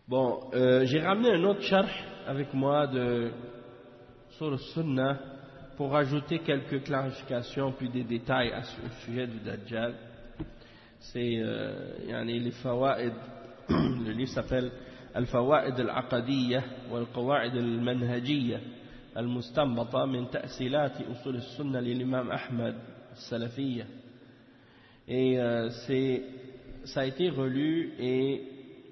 Bon, j'ai ramené un autre sharh avec moi sur le Sunnah pour ajouter quelques clarifications puis des détails au sujet du Dajjal. C'est les fawaid. Le livre s'appelle Al-Fawaid al-Aqadiyya wal-Qawa'id al-Manhajiyya al-Mustanbata min ta'silati usul al-Sunnah l'imam Ahmad al-Salafiyya. Et ça a été relu et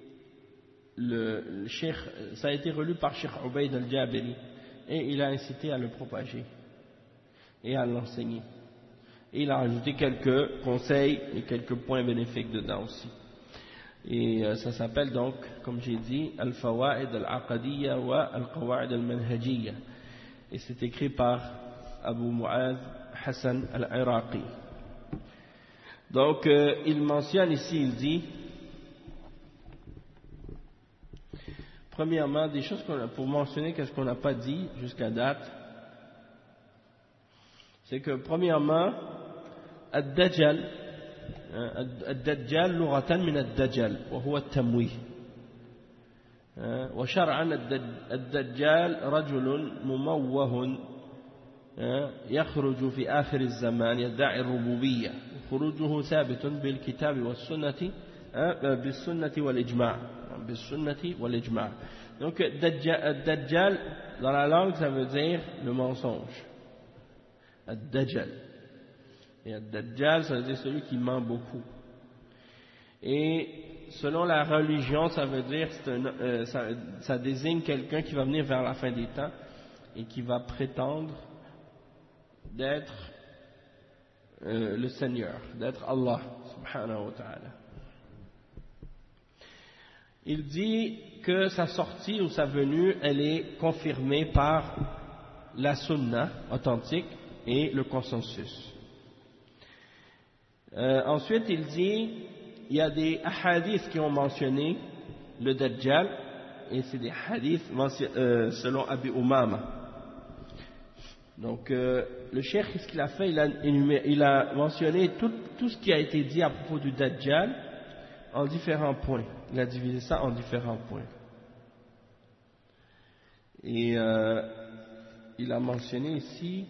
ça a été relu par Cheikh Ubayd al-Jabiri et il a incité à le propager et à l'enseigner. Et il a ajouté quelques conseils et quelques points bénéfiques dedans aussi. Et ça s'appelle donc, comme j'ai dit, Al-Fawaid al-Aqadiyya wa Al-Qawa'id al-Manhajiyya. Et c'est écrit par Abu Mu'adh Hassan al-Iraqi. Donc, il mentionne ici, il dit, premièrement, des choses pour mentionner qu'est-ce qu'on n'a pas dit jusqu'à date, c'est que premièrement, Ad-Dajjal, الدجال لغة من الدجل وهو التمويه وشرعا الدجال رجل مموه يخرج في آخر الزمان يدعي الربوبية خروجه ثابت بالكتاب والسنة بالسنة والإجماع. Donc الدجال dans la langue ça veut dire le mensonge. الدجل. Et Ad-Dajjal, ça veut dire celui qui ment beaucoup. Et selon la religion, ça veut dire ça désigne quelqu'un qui va venir vers la fin des temps et qui va prétendre d'être le Seigneur, d'être Allah, subhanahu wa ta'ala. Il dit que sa sortie ou sa venue, elle est confirmée par la sunna authentique et le consensus. Ensuite, il dit, il y a des hadiths qui ont mentionné le Dajjal, et c'est des hadiths selon Abi Umama. Donc, le cheikh, qu'est-ce qu'il a fait? Il a mentionné tout ce qui a été dit à propos du Dajjal en différents points. Il a divisé ça en différents points. Et il a mentionné ici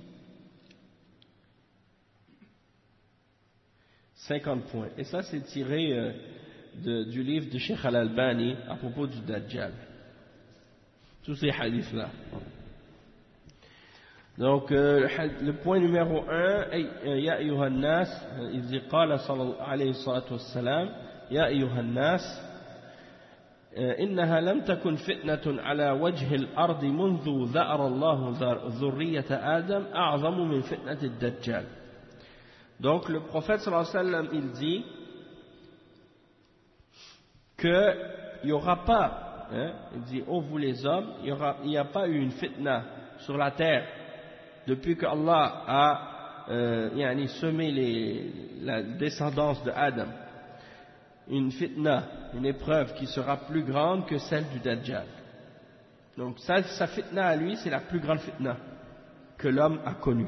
50 points. Et ça, c'est tiré du livre de Cheikh Al-Albani à propos du Dajjal. Tous ces hadiths-là. Donc, le point numéro 1, Ya ayyuhan nas, il dit, qala alayhi salatu wassalam, Ya ayyuhan nas, إنها لم تكن فتنة على وجه الأرض منذ ذأر الله ذرية آدم أعظم من فتنة الدجال. Donc le prophète sallallahu alayhi wa sallam, il dit qu'il n'y aura pas, il dit, ô vous les hommes, il n'y a pas eu une fitna sur la terre depuis que Allah a semé la descendance de Adam. Une fitna, une épreuve qui sera plus grande que celle du Dajjal. Donc sa fitna à lui, c'est la plus grande fitna que l'homme a connue.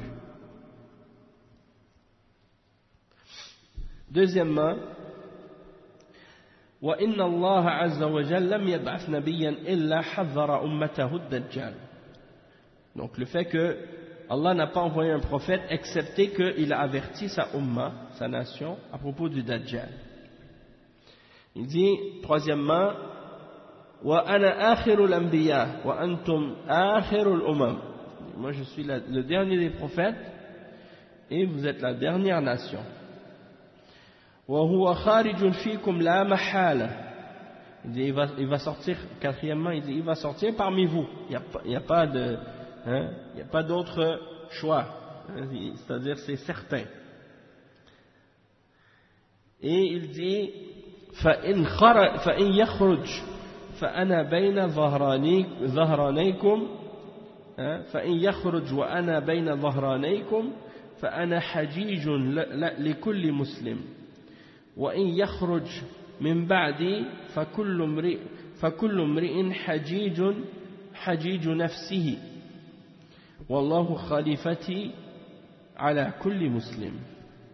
Deuxièmement, وَإِنَّ اللَّهَ عَزَّ وَجَلَّ لَمْ يَبْعَثْ نَبِيًّا إِلَّا حَذَّرَ أُمَّتَهُ الدَّجَّالِ. Donc le fait que Allah n'a pas envoyé un prophète excepté qu'il a averti sa umma, sa nation, à propos du Dajjal. Il dit, troisièmement, وَأَنَا آخِرُ الْأَنْبِيَاءِ وَأَنْتُمْ آخِرُ الْأُمَمِ. Moi je suis le dernier des prophètes et vous êtes la dernière nation. وَهُوَ خَارِجٌ فِيكُمْ لَا مَحَالَةً. Il dit, il va sortir, quatrièmement, il dit, il va sortir parmi vous. Il n'y a pas d'autre choix. C'est-à-dire, c'est certain. Et il dit, فَإِنْ يَخْرُجْ فَأَنَا بَيْنَ ظَهْرَانَيْكُمْ فَإِنْ يَخْرُجْ وَأَنَا بَيْنَ ظَهْرَانَيْكُمْ فَأَنَا حَجِيجٌ لِكُلِّ مُسْلِمٍ وَإِنْ يَخْرُجْ مِنْ بَعْدِي فَكُلُّ امْرِئٍ حَجِيجُ نَفْسِهِ وَاللَّهُ خَلِيفَتِي عَلَى كُلِّ مُسْلِمٍ.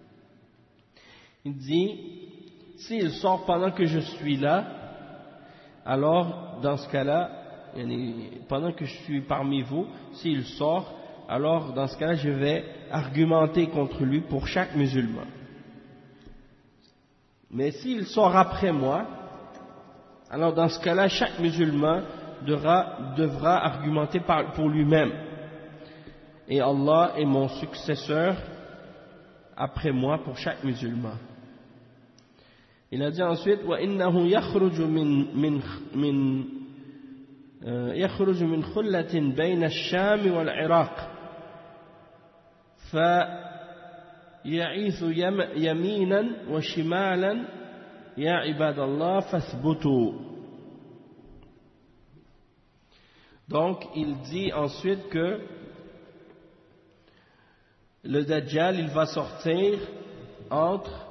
Il dit, s'il sort pendant que je suis là, alors dans ce cas-là, pendant que je suis parmi vous, s'il sort, alors dans ce cas-là, je vais argumenter contre lui pour chaque musulman. Mais s'il sort après moi, alors dans ce cas-là, chaque musulman devra argumenter pour lui-même. Et Allah est mon successeur après moi pour chaque musulman. Il a dit ensuite وَإِنَّهُ يخرج من خلة بين الشام والعراق فيعيث يمينا وشمالا يا عباد الله فاثبتوا. Donc il dit ensuite que le Dajjal il va sortir entre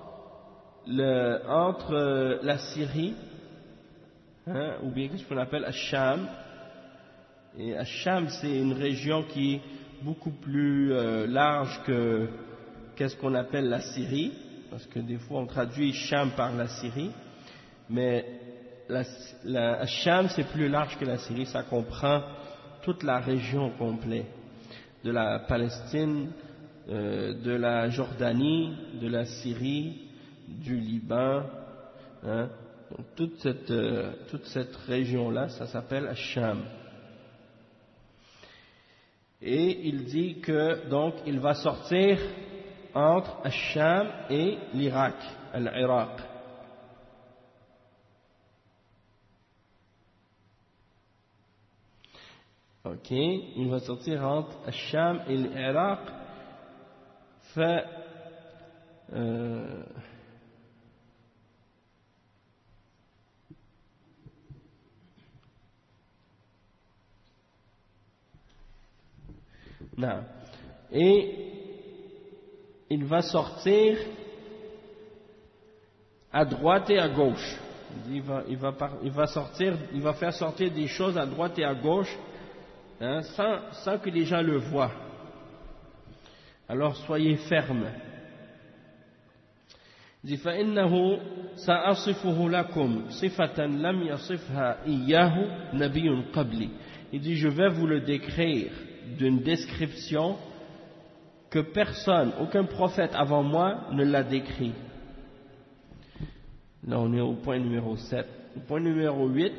la Syrie, ou bien ce qu'on appelle Ash-Sham. Et Ash-Sham c'est une région qui est beaucoup plus large que qu'est-ce qu'on appelle la Syrie, parce que des fois on traduit Sham par la Syrie, mais Ash-Sham c'est plus large que la Syrie, ça comprend toute la région complète, de la Palestine, de la Jordanie, de la Syrie, du Liban, donc toute cette région-là, ça s'appelle Ash-Sham. Et il dit que donc il va sortir entre Ash-Sham et l'Irak, l'Irak. Ok, il va sortir entre Ash-Sham et l'Irak. Non. Et il va sortir à droite et à gauche. Il va faire sortir des choses à droite et à gauche, sans que les gens le voient. Alors soyez fermes. Il dit فإنه سأصفه لكم صفة لم يصفها إياه نبي قبلي. Il dit je vais vous le décrire d'une description que personne, aucun prophète avant moi ne l'a décrit. Là on est au point numéro 7. Au point numéro 8,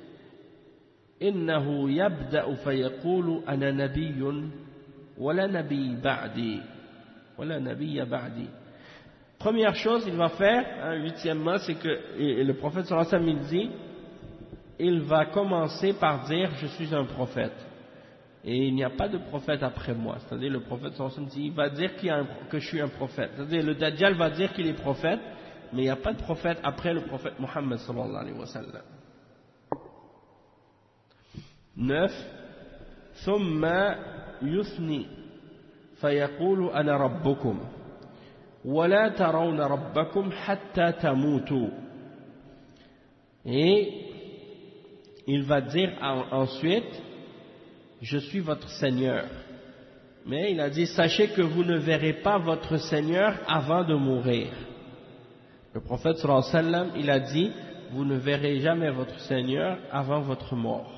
إنه يبدأ فيقول أنا نبي ولا نبي بعدي ولا نبي بعدي. Première chose il va faire, huitièmement, c'est que et le prophète sallallahu alayhi wa sallam il dit, il va commencer par dire je suis un prophète. Et il n'y a pas de prophète après moi. C'est-à-dire le prophète sallallahu alayhi wa sallam il va dire que je suis un prophète. C'est-à-dire le Dajjal va dire qu'il est prophète, mais il n'y a pas de prophète après le prophète Muhammad sallallahu alayhi wa sallam. 9. ثم يثني فيقول أنا ربكم ولا ترون ربكم حتى تموتوا. Et il va dire ensuite je suis votre Seigneur. Mais il a dit sachez que vous ne verrez pas votre Seigneur avant de mourir. Le prophète sallallahu alayhi wa sallam il a dit vous ne verrez jamais votre Seigneur avant votre mort.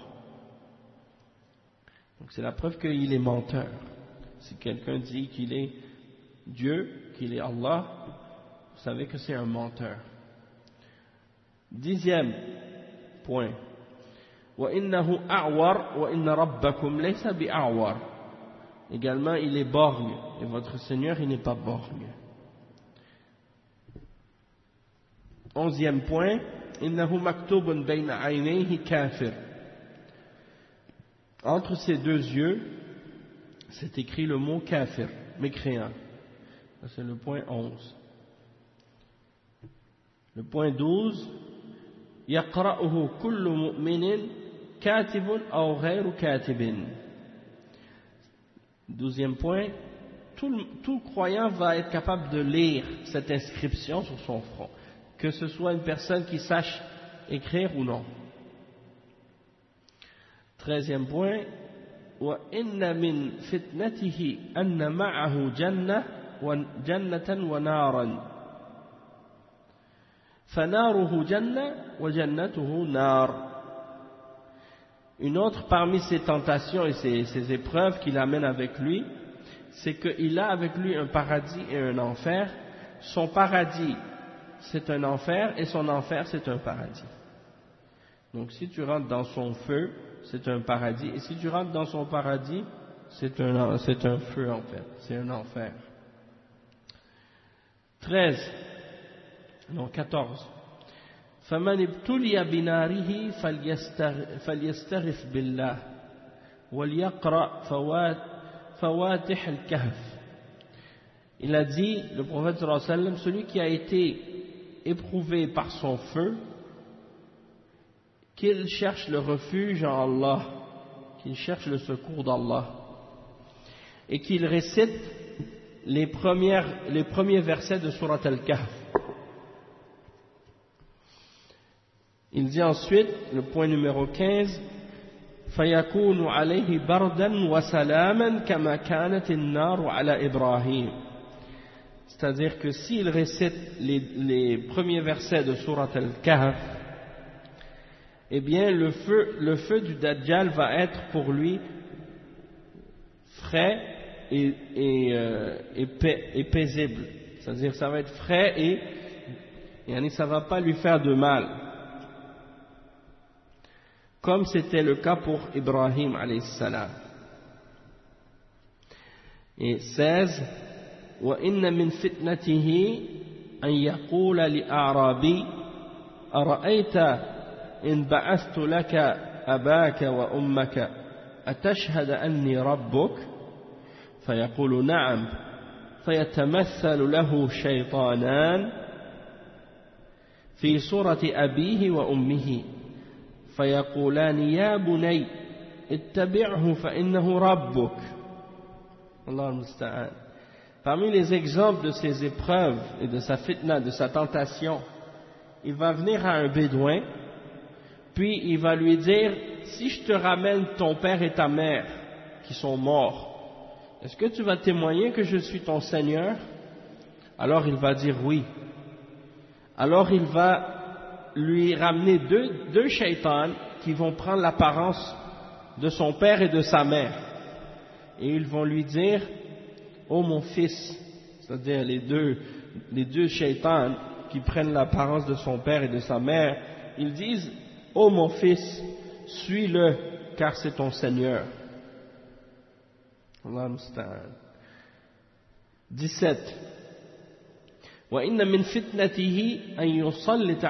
Donc c'est la preuve qu'il est menteur. Si quelqu'un dit qu'il est Dieu, qu'il est Allah, vous savez que c'est un menteur. 10e point. وَإِنَّهُ أَعْوَرْ وَإِنَّ رَبَّكُمْ لَيْسَ بِأَعْوَرْ. Également, il est borgne, et votre Seigneur, il n'est pas borgne. 11e point. إِنَّهُ مَكْتُوبٌ بَيْنَ عَيْنَيْهِ كَافِرٌ. Entre ses deux yeux, c'est écrit le mot kafir, mécréant. C'est le point 11. Le point 12. يقرأه كل مؤمن كاتب أو غير كاتب. 12e point. Tout croyant va être capable de lire cette inscription sur son front, que ce soit une personne qui sache écrire ou non. 13e point. وَإِنَّ مِنْ فِتْنَتِهِ أَنَّ مَعَهُ جَنَّةً وَنَارًا فَنَارُهُ جَنَّةٌ وَجَنَّتُهُ نَارٌ. Une autre parmi ses tentations et ses épreuves qu'il amène avec lui, c'est qu'il a avec lui un paradis et un enfer. Son paradis, c'est un enfer, et son enfer, c'est un paradis. Donc si tu rentres dans son feu, c'est un paradis, et si tu rentres dans son paradis, c'est un feu en fait, c'est un enfer. 14. فمن ابتلي بناره فليستغف بالله وليقرأ فواتح الكهف. Il a dit, le prophète sallallahu alayhi wa sallam, celui qui a été éprouvé par son feu, qu'il cherche le refuge en Allah, qu'il cherche le secours d'Allah, et qu'il récite les premiers versets de Surat Al-Kahf. Il dit ensuite, le point numéro 15, فَيَكُونُ عَلَيْهِ بَرْدًا وَسَلَامًا كَمَا كَانَتِ النَّارُ عَلَى إِبْرَاهِيمَ. C'est-à-dire que s'il récite les premiers versets de Surat Al-Kahf, eh bien le feu du Dajjal va être pour lui frais et paisible. C'est-à-dire que ça va être frais et ça ne va pas lui faire de mal. Comme c'était le cas pour Ibrahim alayhi salam. Et 16, وَإِنَّ مِنْ فِتْنَتِهِ أَنْ يَقُولَ لِأَعْرَابِي أَرَأَيْتَ إِنْ بَعَثْتُ لَكَ أَبَاكَ وَأُمَّكَ أَتَشْهَدَ أَنِّي رَبُّكَ فيقول نعم فيتمثل له شيطانان في صورة أبيه وأمه فيقولان يا بني اتبعه فإنه ربك. Allah al-Musta'an. Parmi les exemples de ses épreuves et de sa fitna, de sa tentation, il va venir à un bédouin, puis il va lui dire, si je te ramène ton père et ta mère qui sont morts, est-ce que tu vas témoigner que je suis ton Seigneur? Alors il va dire oui. Alors il va lui ramener deux shaitans qui vont prendre l'apparence de son père et de sa mère. Et ils vont lui dire, ô mon fils, c'est-à-dire les deux shaitans qui prennent l'apparence de son père et de sa mère, ils disent, ô mon fils, suis-le, car c'est ton Seigneur. Allah musta'an. 17. وإن من فتنته أن يسلط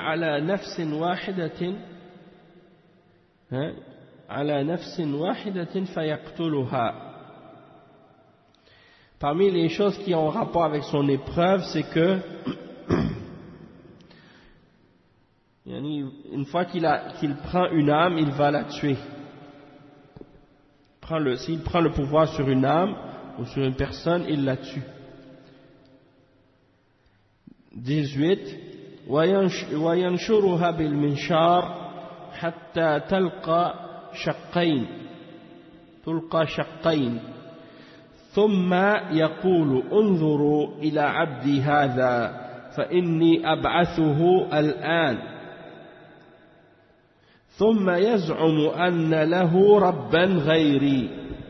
على نفس واحدة فيقتلها. Parmi les choses qui ont rapport avec son épreuve, c'est que une fois qu'il prend une âme, il va la tuer. S'il prend le pouvoir sur une âme ou sur une personne, il la tue. 18. وينشرها بالمنشار حتى تلقى شقين ثم يقول انظروا إلى عبدي هذا فإني أبعثه الآن ثم يزعم أن له ربا غيري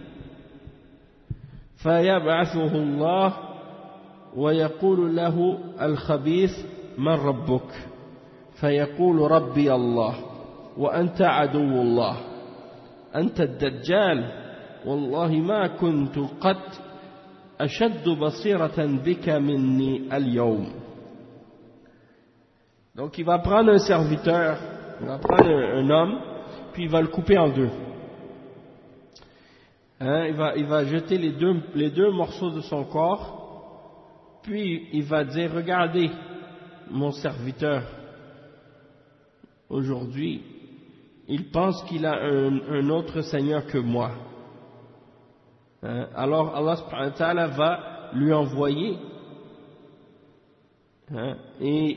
فيبعثه الله ويقول له الخبيث من ربك فيقول ربي الله وأنت عدو الله أنت الدجال والله ما كنت قد أشد بصيرة بك مني اليوم. Donc il va prendre un serviteur, il va prendre un homme, puis il va le couper en deux. Il va jeter les deux morceaux de son corps, puis il va dire, regardez mon serviteur, aujourd'hui, il pense qu'il a un autre Seigneur que moi. Alors Allah subhanahu wa ta'ala va lui envoyer, et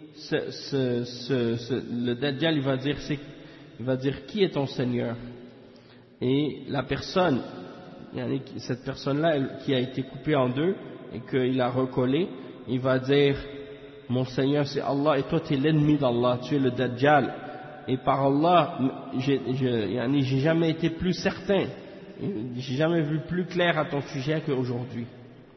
le Dajjal il va dire qui est ton Seigneur, et la personne, cette personne-là qui a été coupée en deux et qu'il a recollé, il va dire mon Seigneur c'est Allah et toi tu es l'ennemi d'Allah, tu es le Dajjal, et par Allah, j'ai jamais été plus certain, j'ai jamais vu plus clair à ton sujet qu'aujourd'hui.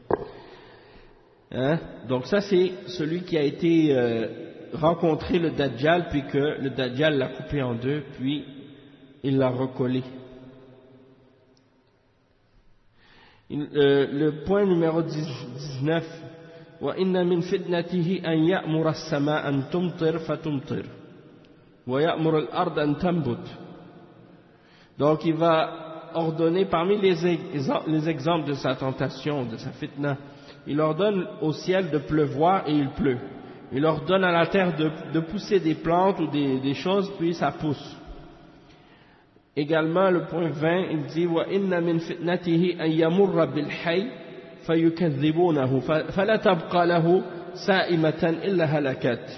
Hein? Donc ça c'est celui qui a été rencontré le Dajjal, puis que le Dajjal l'a coupé en deux, puis il l'a recollé. Le point numéro 19, وَإِنَّ مِنْ فِتْنَتِهِ أَنْ يَأْمُرَ السَّمَاءَ أَنْ تُمْطِرْ فَتُمْطِرْ وَيَأْمُرَ الْأَرْضَ أَنْ تَنْبُتْ. Donc il va ordonner, parmi les exemples de sa tentation, de sa fitna, il ordonne au ciel de pleuvoir et il pleut. Il ordonne à la terre de pousser des plantes ou des choses, puis ça pousse. Également, le point 20, il dit وَإِنَّ مِنْ فِتْنَتِهِ أَنْ يَمُرَّ بِالْحَيِّ فَيُكَذِّبُونَهُ فَلَا تَبْقَى لَهُ سَائِمَةً إِلَّا هَلَكَتْ.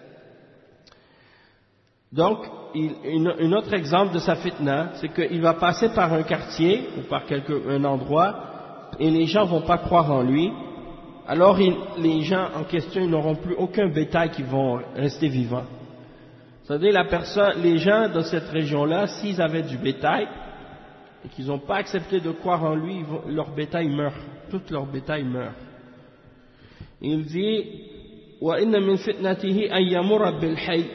Donc, un autre exemple de sa fitna, c'est qu'il va passer par un quartier ou par un endroit et les gens vont pas croire en lui. Alors les gens en question, ils n'auront plus aucun bétail qui vont rester vivants. C'est-à-dire les gens de cette région-là, s'ils avaient du bétail et qu'ils n'ont pas accepté de croire en lui, leur bétail meurt, tout leur bétail meurt. Il dit وَإِنَّ مِنْ فِتْنَتِهِ أَنْ يَمُرَّ بِالْحَيِّ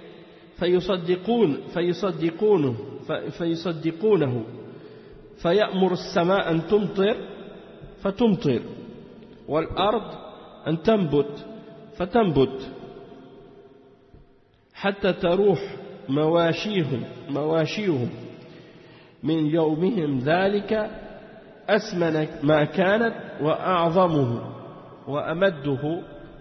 فيصدقونه فيأمر السماء أن تمطر فتمطر والأرض أن تنبت فتنبت حتى تروح مواشيهم من يومهم ذلك أسمن ما كانت وأعظمه وأمده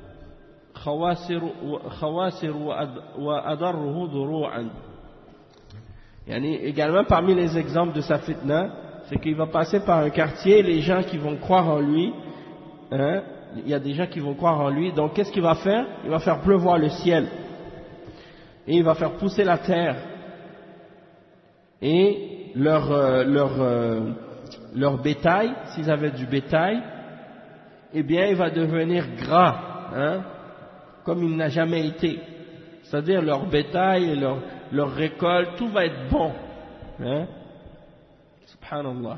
خواسر وأضره ضروعا. Yani, également parmi les exemples de sa fitna, c'est qu'il va passer par un quartier, les gens qui vont croire en lui, hein, il y a des gens qui vont croire en lui, donc qu'est-ce qu'il va faire? Il va faire pleuvoir le ciel, et il va faire pousser la terre, et leur bétail, s'ils avaient du bétail, eh bien il va devenir gras, hein, comme il n'a jamais été. C'est-à-dire leur bétail et leur récolte, tout va être bon. Hein? Subhanallah.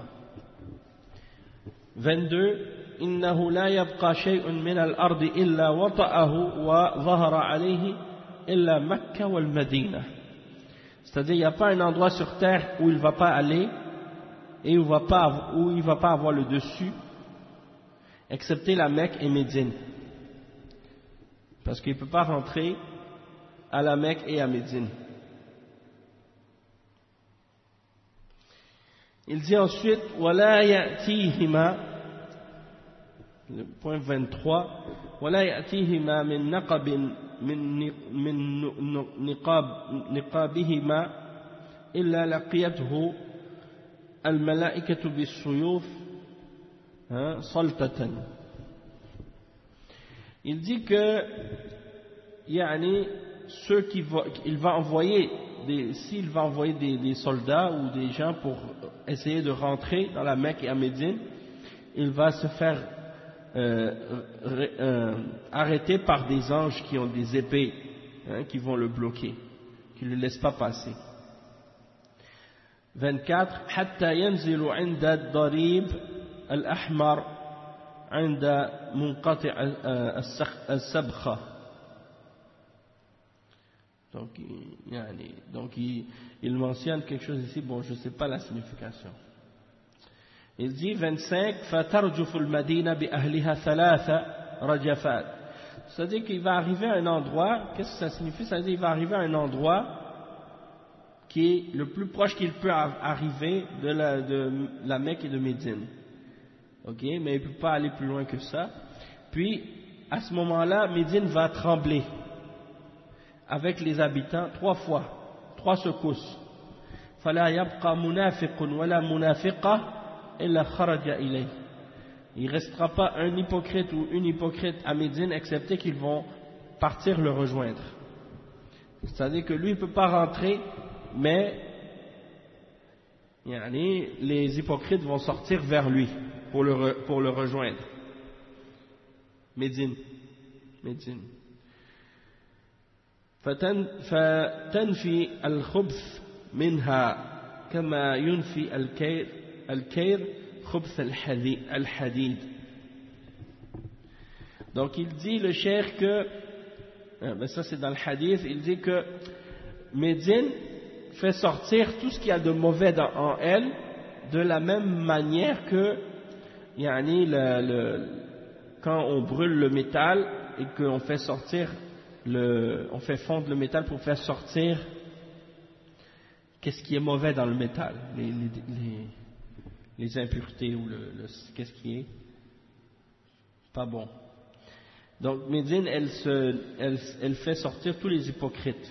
22. إنه لا يبقى شيء من الأرض إلا وطأه وظهر عليه إلا مكة والمدينة. C'est-à-dire il n'y a pas un endroit sur terre où il ne va pas aller et où il ne va pas avoir le dessus, excepté la Mecque et Médine. Parce qu'il ne peut pas rentrer à la Mecque et à Médine. Il dit ensuite ولا يأتيهما, le point 23, ولا يأتيهما من نقب من نقابهما إلا لقيته الملائكة بالسيوف صلتة. Il dit que s'il va envoyer des soldats ou des gens pour essayer de rentrer dans la Mecque et à Médine, il va se faire arrêter par des anges qui ont des épées, hein, qui vont le bloquer, qui ne le laissent pas passer. 24. حتى ينزل عند الضريب الأحمر عند منقطع السبخة. Donc il mentionne quelque chose ici, bon je ne sais pas la signification. Il dit 25 فَتَرْجُفُ الْمَدِينَ بِأَهْلِهَا ثَلَاثَ رَجَفَاتٍ. C'est-à-dire qu'il va arriver à un endroit, qu'est-ce que ça signifie? Ça veut dire qu'il va arriver à un endroit qui est le plus proche qu'il peut arriver de la Mecque et de Médine. Ok, mais il ne peut pas aller plus loin que ça. Puis, à ce moment-là, Médine va trembler avec les habitants 3 fois, 3 secousses. فَلَا يَبْقَى مُنَافِقٌ وَلَا مُنَافِقَةٌ إِلَّا خَرَجَ إِلَيْهِ. Il ne restera pas un hypocrite ou une hypocrite à Médine, excepté qu'ils vont partir le rejoindre. C'est-à-dire que lui, il ne peut pas rentrer, mais les hypocrites vont sortir vers lui pour le rejoindre. Médine. فتنفي الخبث منها كما ينفي الكير خبث الحديد. Donc il dit le cheikh que, ça c'est dans le hadith, il dit que Médine fait sortir tout ce qu'il y a de mauvais en elle de la même manière que quand on brûle le métal et qu'on fait sortir on fait fondre le métal pour faire sortir qu'est-ce qui est mauvais dans le métal, les impuretés ou qu'est-ce qui est pas bon. Donc Médine elle fait sortir tous les hypocrites.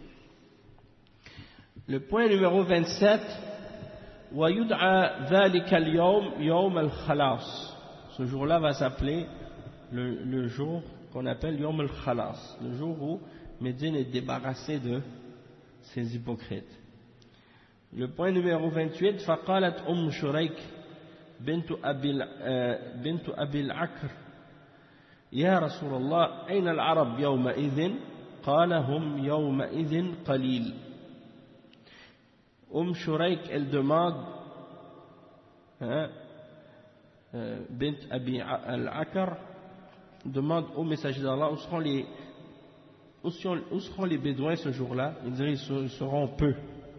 Le point numéro 27, وَيُدْعَى ذَلِكَ الْيَوْمِ يَوْمَ الْخَلَاصِ. Ce jour-là va s'appeler le jour qu'on appelle Yom al-Khalas, le jour où Médine est débarrassé de ses hypocrites. Le point numéro 28, فَقَالَتْ شُرَيْكَ بنت أبي العكر يا رسول الله أين العرب يومئذ قال هم يومئذ قليل. Shuraik, elle demande, bint Abi al-Akar, demande au messager d'Allah où seront les bédouins ce jour-là. Il dirait ils seront peu.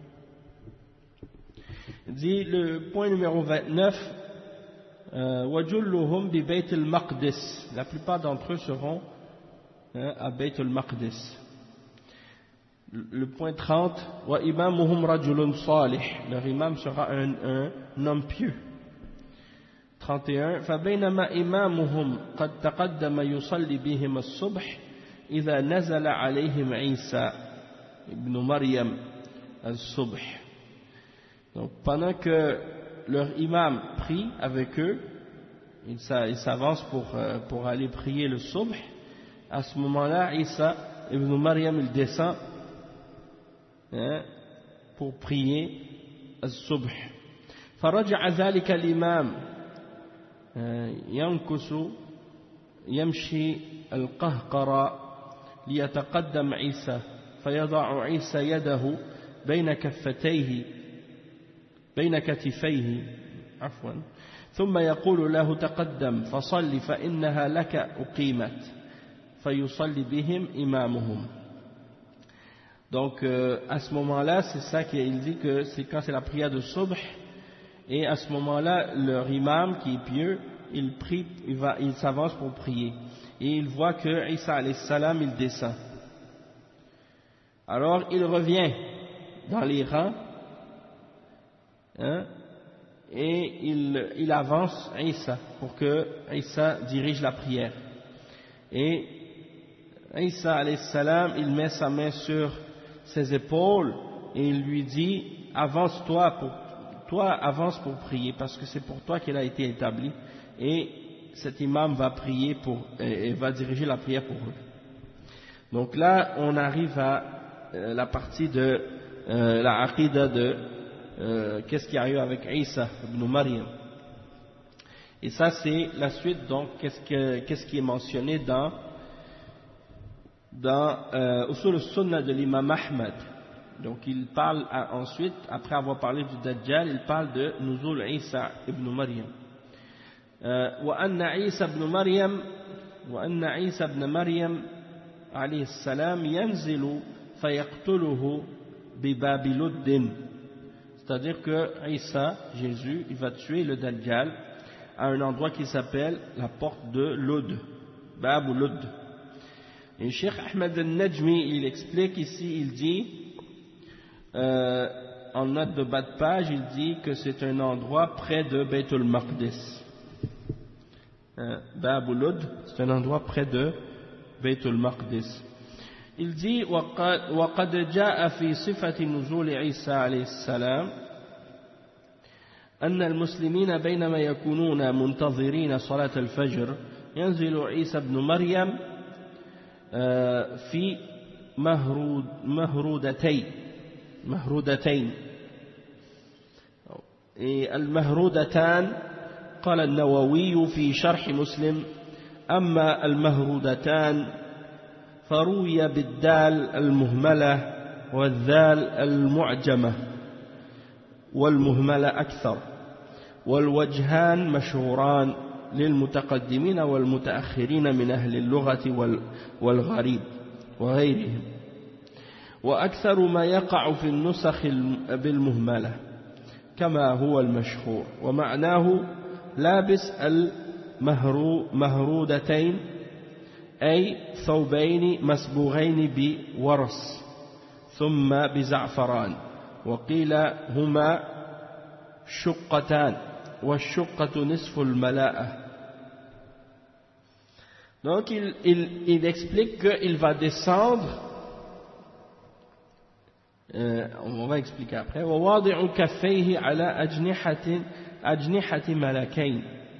Il dit le point numéro 29, وَجُلُّهُمْ بِبَيْتِ الْمَقْدِسِ. La plupart d'entre eux seront à Bayt al-Maqdis. Le point 30, وَإِمَامُهُمْ رَجُلٌ صَالِحٌ. Leur imam sera un homme pieux. 31, فَبَيْنَمَا إِمَامُهُمْ قَدْ تَقَدَّمَ يُصَلِّ بِهِمَ الصُّبْحِ إِذَا نَزَلَ عَلَيْهِمْ عِيسَى ibn Maryam al-Subh. Donc pendant que leur imam prie avec eux, il s'avance pour aller prier le Subh. À ce moment-là, Isa ibn Maryam il descend pour prier al-Subh. فرجع ذلك الإمام ينكس يمشي القهقرى ليتقدم عيسى فيضع عيسى يده بين كتفيه عفوا ثم يقول له تقدم فصل فإنها لك أقيمت فيصلي بهم إمامهم. Donc à ce moment-là, c'est ça qu'il dit que c'est quand c'est la prière de Subh, et à ce moment-là, leur imam qui est pieux, il prie, il s'avance pour prier, et il voit que Isa alayhi salam il descend. Alors il revient dans les rangs, et il avance Isa pour que Isa dirige la prière. Et Isa alayhi salam il met sa main sur ses épaules et il lui dit avance-toi avance pour prier, parce que c'est pour toi qu'elle a été établie, et cet imam va prier et va diriger la prière pour eux. Donc là on arrive à la partie de la aqida de qu'est-ce qui arrive avec Isa ibn Maryam, et ça c'est la suite. Donc qu'est-ce qui est mentionné dans Usul al-Sunnah de l'imam Ahmad. Donc il parle ensuite, après avoir parlé du Dajjal, il parle de Nuzul Isa ibn Maryam. وأن عيسى ابن مريم عليه السلام ينزل فيقتله بباب لد. C'est-à-dire que Isa, Jésus, il va tuer le Dajjal à un endroit qui s'appelle la porte de Lud, Bab ou Lud. Et Cheikh Ahmed al-Najmi, il explique ici, il dit, en note de bas de page, il dit que c'est un endroit près de Bayt al-Maqdis. Bab ou Lud, c'est un endroit près de Bayt al-Maqdis. Il dit وقد جاء في صفة نزول عيسى عليه السلام أن المسلمين بينما يكونون منتظرين صلاة الفجر ينزل عيسى بن مريم في مهرودتين. المهرودتان قال النووي في شرح مسلم أما المهرودتان فروي بالدال المهملة والذال المعجمة والمهملة أكثر، والوجهان مشهوران للمتقدمين والمتأخرين من أهل اللغة والغريب وغيرهم، وأكثر ما يقع في النسخ بالمهملة كما هو المشهور، ومعناه لابس المهرودتين أي ثوبين مسبوغين بورس ثم بزعفران، وقيل هما شقتان والشقة نصف الملاءة. Donc il explique qu'il va descendre, on va expliquer après, وواضع كفيه على أجنحة ملكين،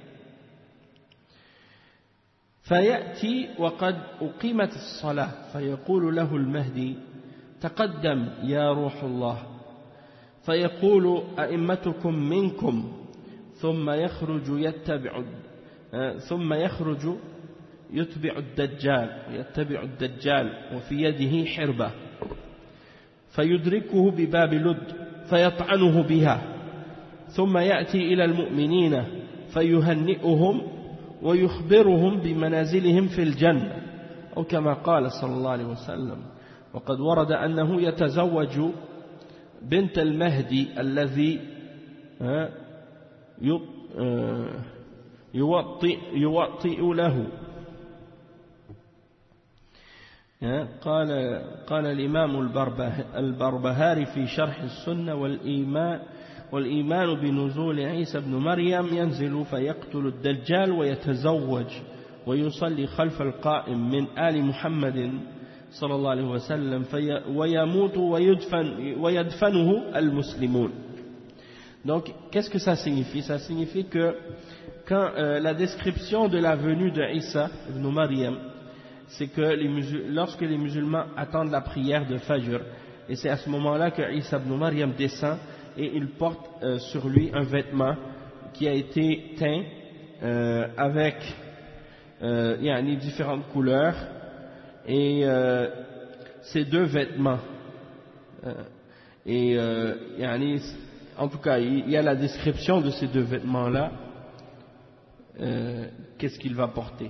فيأتي وقد أقيمت الصلاة فيقول له المهدي تقدم يا روح الله، فيقول أئمتكم منكم، ثم يخرج يتبع الدجال وفي يده حربة، فيدركه بباب لد فيطعنه بها، ثم يأتي إلى المؤمنين فيهنئهم ويخبرهم بمنازلهم في الجنة، أو كما قال صلى الله عليه وسلم. وقد ورد أنه يتزوج بنت المهدي الذي يوطئ له. قال الإمام البربهاري في شرح السنة والإيمان بنزول عيسى بن مريم ينزل فيقتل الدجال ويتزوج ويصلي خلف القائم من آل محمد صلى الله عليه وسلم ويموت ويدفنه المسلمون. Donc, qu'est-ce que ça signifie? Ça signifie que quand la description de la venue de Isa ibn Maryam, c'est que lorsque les musulmans attendent la prière de Fajr, et c'est à ce moment-là que Isa ibn Maryam descend et il porte sur lui un vêtement qui a été teint avec différentes couleurs, et ces deux vêtements en tout cas il y a la description de ces deux vêtements-là, qu'est-ce qu'il va porter.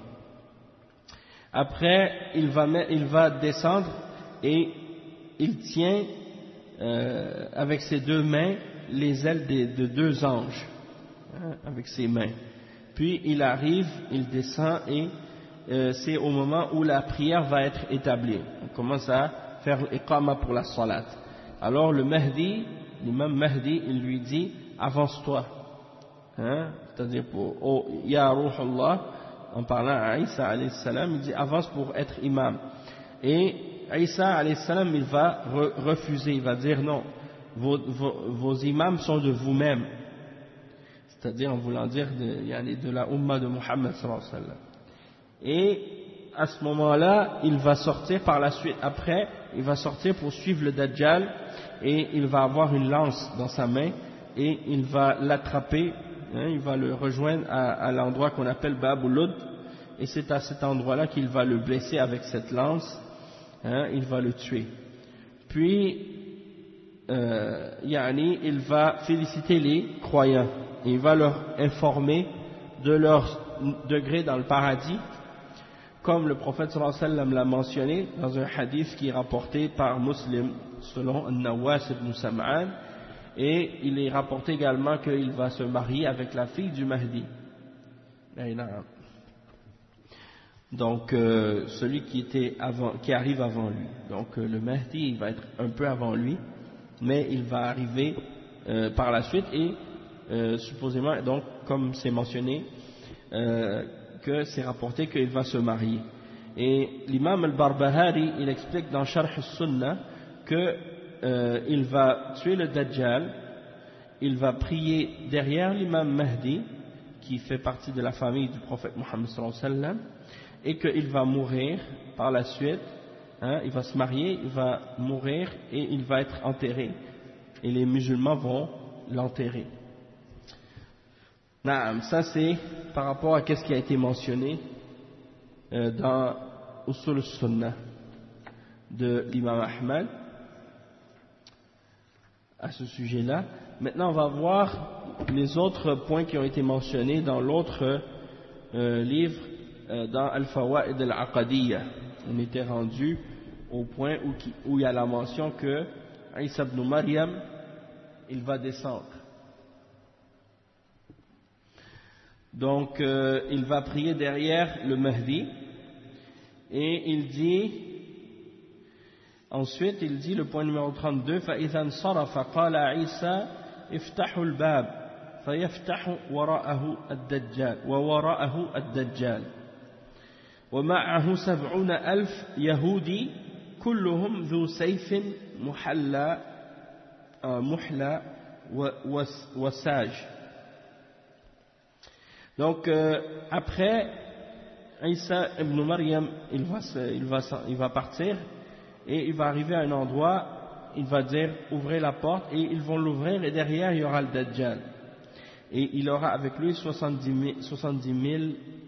Après il va descendre et il tient avec ses deux mains les ailes de deux anges, avec ses mains. Puis il arrive, il descend et c'est au moment où la prière va être établie. On commence à faire l'iqama pour la salat. Alors le Mahdi, l'imam Mahdi, il lui dit avance-toi, c'est-à-dire pour Ya Ruh Allah, en parlant à Isa alayhi salam, il dit avance pour être imam. Et Isa alayhi salam, il va refuser, il va dire non, vos imams sont de vous-même, c'est-à-dire en voulant dire de la Ummah de Muhammad sallallahu alayhi wa sallam. Et à ce moment-là, il va sortir par la suite, après, il va sortir pour suivre le Dajjal, et il va avoir une lance dans sa main, et il va l'attraper, il va le rejoindre à l'endroit qu'on appelle Babul Lud, et c'est à cet endroit-là qu'il va le blesser avec cette lance, il va le tuer. Puis, il va féliciter les croyants, et il va leur informer de leur degré dans le paradis, comme le prophète sallallahu alayhi wa sallam l'a mentionné dans un hadith qui est rapporté par Muslim selon Nawas ibn Sam'an, et il est rapporté également qu'il va se marier avec la fille du Mahdi. Donc celui qui arrive avant lui. Donc le Mahdi, il va être un peu avant lui, mais il va arriver par la suite, et supposément, donc comme c'est mentionné, que c'est rapporté qu'il va se marier. Et l'imam al-Barbahari, il explique dans Sharh al-Sunnah que il va tuer le Dajjal, il va prier derrière l'imam Mahdi qui fait partie de la famille du prophète Mohammed sallallahu alayhi wa sallam, et qu'il va mourir par la suite, il va se marier, il va mourir et il va être enterré, et les musulmans vont l'enterrer. Ça c'est par rapport à ce qui a été mentionné dans Usul al-Sunnah. de l'imam Ahmad à ce sujet-là. Maintenant, on va voir les autres points qui ont été mentionnés dans l'autre livre, dans Al-Fawaid al-Aqadiyya. On était rendu au point où il y a la mention que Isa ibn Maryam, il va descendre. Donc, il va prier derrière le Mahdi, et il dit, ensuite, il dit, le point numéro 32, فَإِذَا انصَرَفَ قَالَ عِيسَى افتحوا الباب فيفتح وراءه الدجال ووراءه الدجال ومعه 70,000 يهودي كلهم ذو سيف محلى وساج. Donc après Isa ibn Maryam il va partir et il va arriver à un endroit, il va dire ouvrez la porte, et ils vont l'ouvrir, et derrière il y aura le Dajjal, et il aura avec lui 70 000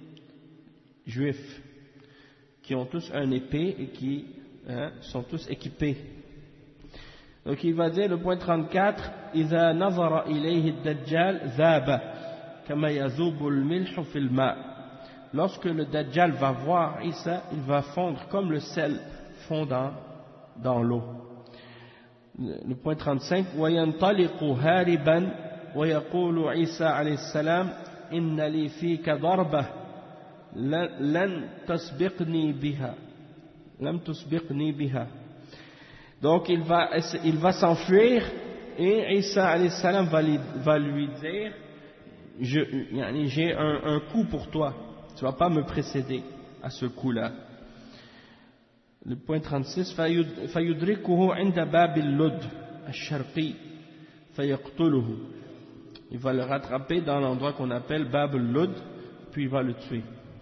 juifs qui ont tous un épée et qui sont tous équipés. Donc il va dire le point 34, إذا نظر إليه الدجال ذاب كما يذوب الملح في الماء. Lorsque le Dajjal va voir Isa, il va fondre comme le sel fondant dans l'eau. Le point 35, وينطلق هاربا ويقول عيسى عليه السلام إن لي فيك ضربة لن تسبقني بها. Donc il va s'enfuir, et Isa alayhi salam va lui dire j'ai un coup pour toi, tu ne vas pas me précéder à ce coup-là. Le point 36, فيدركه عند باب اللد الشرقي فيقتله. Il va le rattraper dans l'endroit qu'on appelle Bab al-Lud, puis il va le tuer.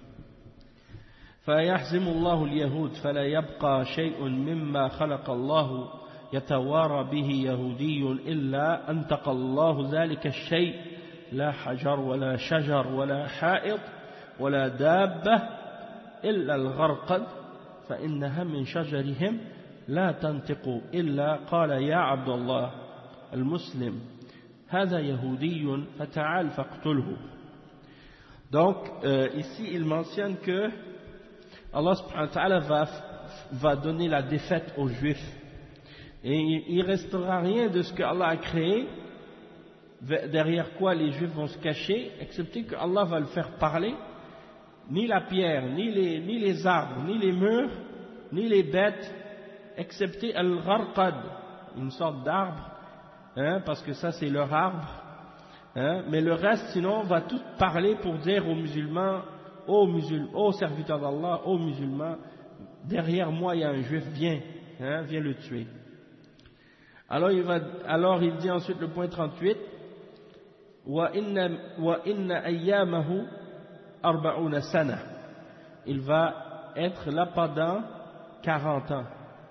فيحزم الله اليهود فلا يبقى شيء مما خلق الله يتوارى به يهودي إلا أنطق الله ذلك الشيء لا حجر ولا شجر ولا حائط ولا دابة إلا الغرقد فإنها من شجرهم لا تنطق إلا قال يا عبد الله المسلم هذا يهودي فتعال فاقتله. Donc ici il mentionne que Allah subhanahu wa ta'ala va donner la défaite aux Juifs, et il ne restera rien de ce que Allah a créé derrière quoi les Juifs vont se cacher, excepté que Allah va le faire parler. Ni la pierre, ni les arbres, ni les murs, ni les bêtes, excepté al-gharqad, une sorte d'arbre, parce que ça c'est leur arbre, mais le reste sinon va tout parler pour dire aux musulmans, ô serviteurs d'Allah, ô musulmans, derrière moi il y a un juif, viens le tuer. Alors il dit ensuite le point 38, wa inna ayyamahu arba'una sana. Il va être là pendant 40 ans.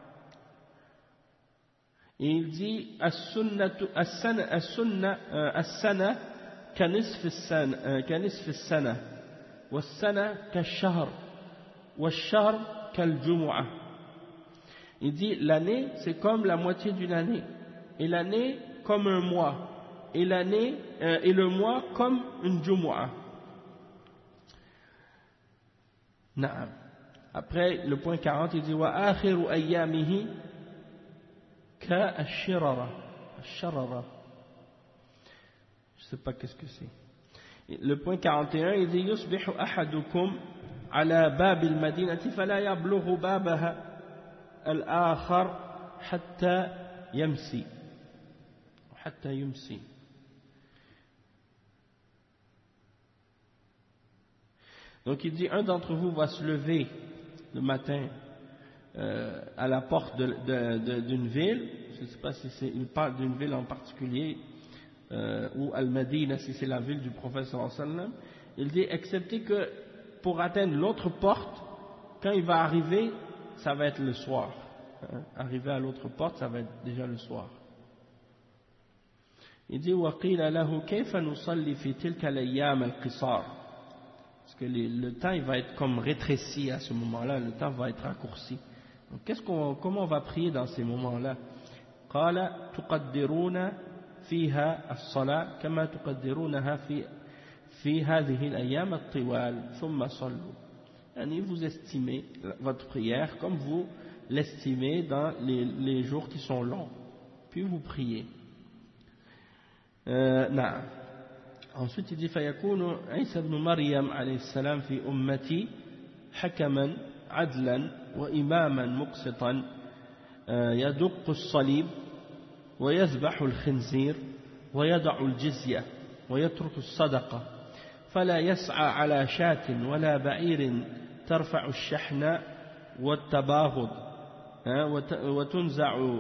Et il dit as-sunna kanisf as-sana was-sana kash-shahr wash-shahr kal-jumu'ah. Il dit l'année c'est comme la moitié d'une année, et l'année comme un mois, et le mois comme une jumu'ah. Naam. Après le point 40, il dit wa akhiru ayyamihi ka ash-shirara. Je sais pas qu'est-ce que c'est. Le point 41, il dit yusbihu ahadukum ala bab al-madinati fala yablughu babaha al-akhar hatta yumsi. Donc il dit un d'entre vous va se lever le matin à la porte d'une ville, je ne sais pas si il parle d'une ville en particulier, ou Al-Madina si c'est la ville du prophète sallallahu alayhi wa sallam. Il dit excepté que pour atteindre l'autre porte, quand il va arriver, ça va être le soir. Arriver à l'autre porte, ça va être déjà le soir. Il dit وَقِيلَ لَهُ كَيْفَ نُصَلِّ فِي تِلْكَ الْأَيَّامِ الْقِصَارِ. Parce que le temps il va être comme rétréci à ce moment-là, le temps va être raccourci. Comment on va prier dans ces moments-là? قال تقدرون فيها الصلاة كما تقدرونها في هذه الأيام الطوال ثم صلوا. Yani vous estimez votre prière comme vous l'estimez dans les jours qui sont longs. Puis vous priez. نعم. Ensuite il dit فيكون عيسى بن مريم عليه السلام في أمتي حكما عدلا وإماما مقسطا يدق الصليب ويذبح الخنزير ويدع الجزية ويترك الصدقة فلا يسعى على شاة ولا بعير ترفع الشحن والتباغض وتنزع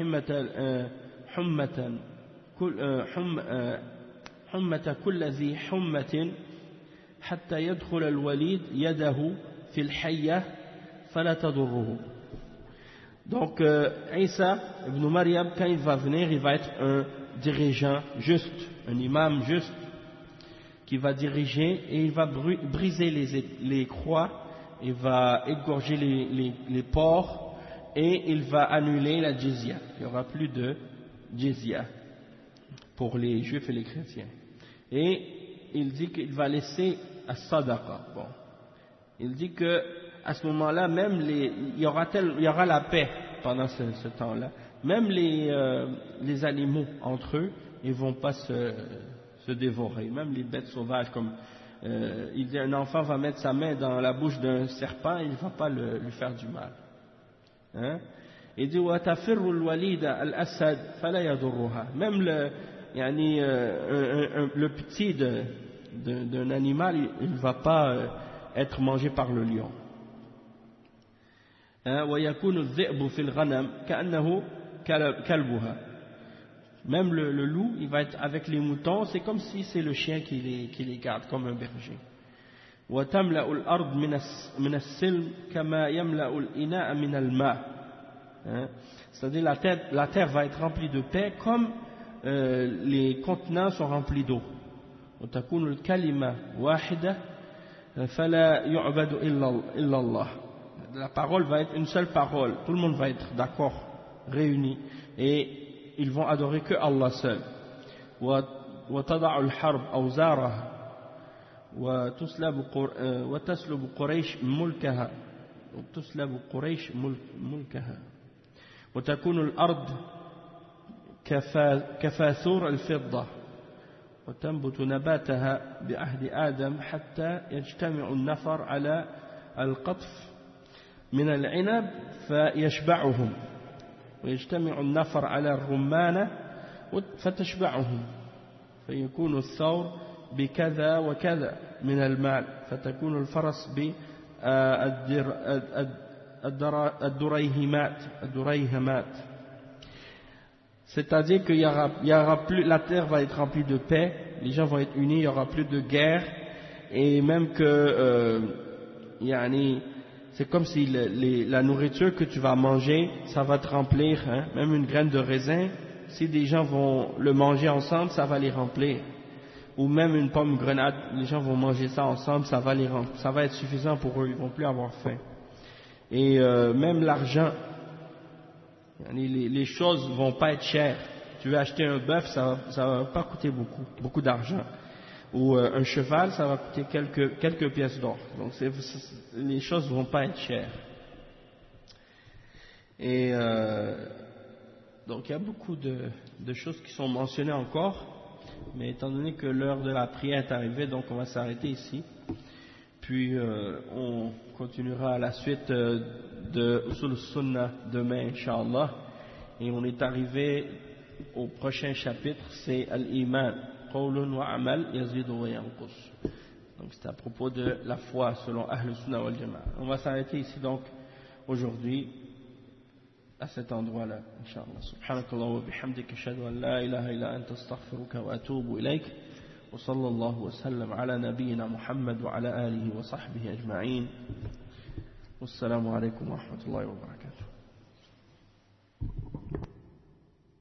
حمة كل ذي حمة حتى يدخل الوليد يده في الحية فلا تضره. Donc Isa ibn Maryam, quand il va venir, il va être un dirigeant juste, un imam juste, qui va diriger et il va briser les croix, il va égorger les porcs et il va annuler la jizya. Il n'y aura plus de jizya pour les juifs et les chrétiens. Et il dit qu'il va laisser as-sadaqa. Bon. Il dit que à ce moment-là, même il y aura la paix pendant ce temps-là. Même les animaux entre eux, ils vont pas se dévorer. Même les bêtes sauvages, comme il dit, un enfant va mettre sa main dans la bouche d'un serpent, il ne va pas lui faire du mal. Hein? Il dit وَتَفِرُّ الْوَلِيدَ الْأَسَدْ فَلَا يَضُرُّهَا. Même le petit d'un animal, il ne va pas être mangé par le lion. وَيَكُونُ الذِّئْبُ فِي الْغَنَمِ كَأَنَّهُ كَلْبُهَا. Même le loup, il va être avec les moutons, c'est comme si c'est le chien qui les garde, comme un berger. وَتَمْلَأُ الْأَرْض مِنَ السِّلْمِ كَمَا يَمْلَأُ الْإِنَاءَ مِنَ الْمَاءِ. C'est-à-dire la terre va être remplie de paix comme les contenants sont remplis d'eau. وَتَكُونُ الْكَلِمَةُ وَاحِدَةً فَلَا يُعْبَدُ إِلَّا اللَّهُ. La parole va être une seule parole, tout le monde va être d'accord, réunis, et ils vont adorer que Allah seul. وَتَضَعُ الْحَرْبَ أَوْزَارَهَا وتسلب قريش ملكها وتكون الأرض كفاثور الفضة وتنبت نباتها بعهد آدم حتى يجتمع النفر على القطف من العنب فيشبعهم ويجتمع النفر على الرمانة فتشبعهم فيكون الثور بكذا وكذا من المال فتكون الفرس بالدريهمات. C'est-à-dire qu'il y aura plus, la terre va être remplie de paix, les gens vont être unis, il n'y aura plus de guerre, et même que c'est comme si la nourriture que tu vas manger, ça va te remplir, hein, même une graine de raisin, si des gens vont le manger ensemble, ça va les remplir. Ou même une pomme grenade, les gens vont manger ça ensemble, ça va être suffisant pour eux, ils vont plus avoir faim. Et même l'argent, les choses vont pas être chères. Tu veux acheter un bœuf, ça va pas coûter beaucoup d'argent. Ou un cheval, ça va coûter quelques pièces d'or. Donc les choses vont pas être chères. Et donc il y a beaucoup de choses qui sont mentionnées encore. Mais étant donné que l'heure de la prière est arrivée, donc on va s'arrêter ici. Puis on continuera à la suite de Usul Sunnah demain, Inch'Allah. Et on est arrivé au prochain chapitre, c'est Al-Iman. Qawlun wa amal yazidu wa yanqus. Donc c'est à propos de la foi selon Ahl Sunnah wal Jama'a. On va s'arrêter ici donc aujourd'hui, à cet endroit-là, Inch'Allah. Subhanakallah wa bihamdika ashhadu an la ilaha illa anta astaghfiruka wa atubu ilayk. Wa sallallahu wa sallam ala nabiyyina Muhammad wa ala alihi wa sahbihi ajma'in. Wassalamu alaykum wa rahmatullahi wa barakatuh.